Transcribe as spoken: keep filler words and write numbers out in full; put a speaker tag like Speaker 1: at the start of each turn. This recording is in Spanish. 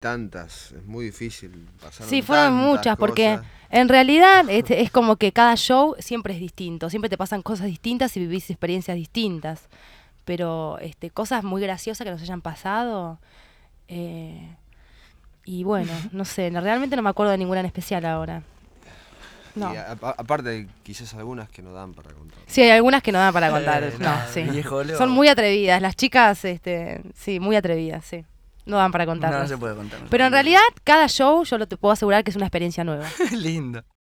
Speaker 1: tantas, es muy difícil. Pasaron
Speaker 2: Sí, fueron muchas,
Speaker 1: cosas.
Speaker 2: porque en realidad es, es como que cada show siempre es distinto, siempre te pasan cosas distintas y vivís experiencias distintas. Pero este, cosas muy graciosas que nos hayan pasado. Eh, y bueno, no sé, no, realmente no me acuerdo de ninguna en especial ahora. No.
Speaker 1: Y a, a, aparte, quizás algunas que no dan para contar.
Speaker 2: Sí, hay algunas que no dan para contar.
Speaker 3: Eh,
Speaker 2: no,
Speaker 3: nada,
Speaker 2: sí.
Speaker 3: viejo loco.
Speaker 2: Son muy atrevidas. Las chicas, este, sí, muy atrevidas, sí. No dan para contarlas.
Speaker 3: No se puede contar.
Speaker 2: Pero en realidad, cada show yo lo te puedo asegurar que es una experiencia nueva.
Speaker 3: Lindo.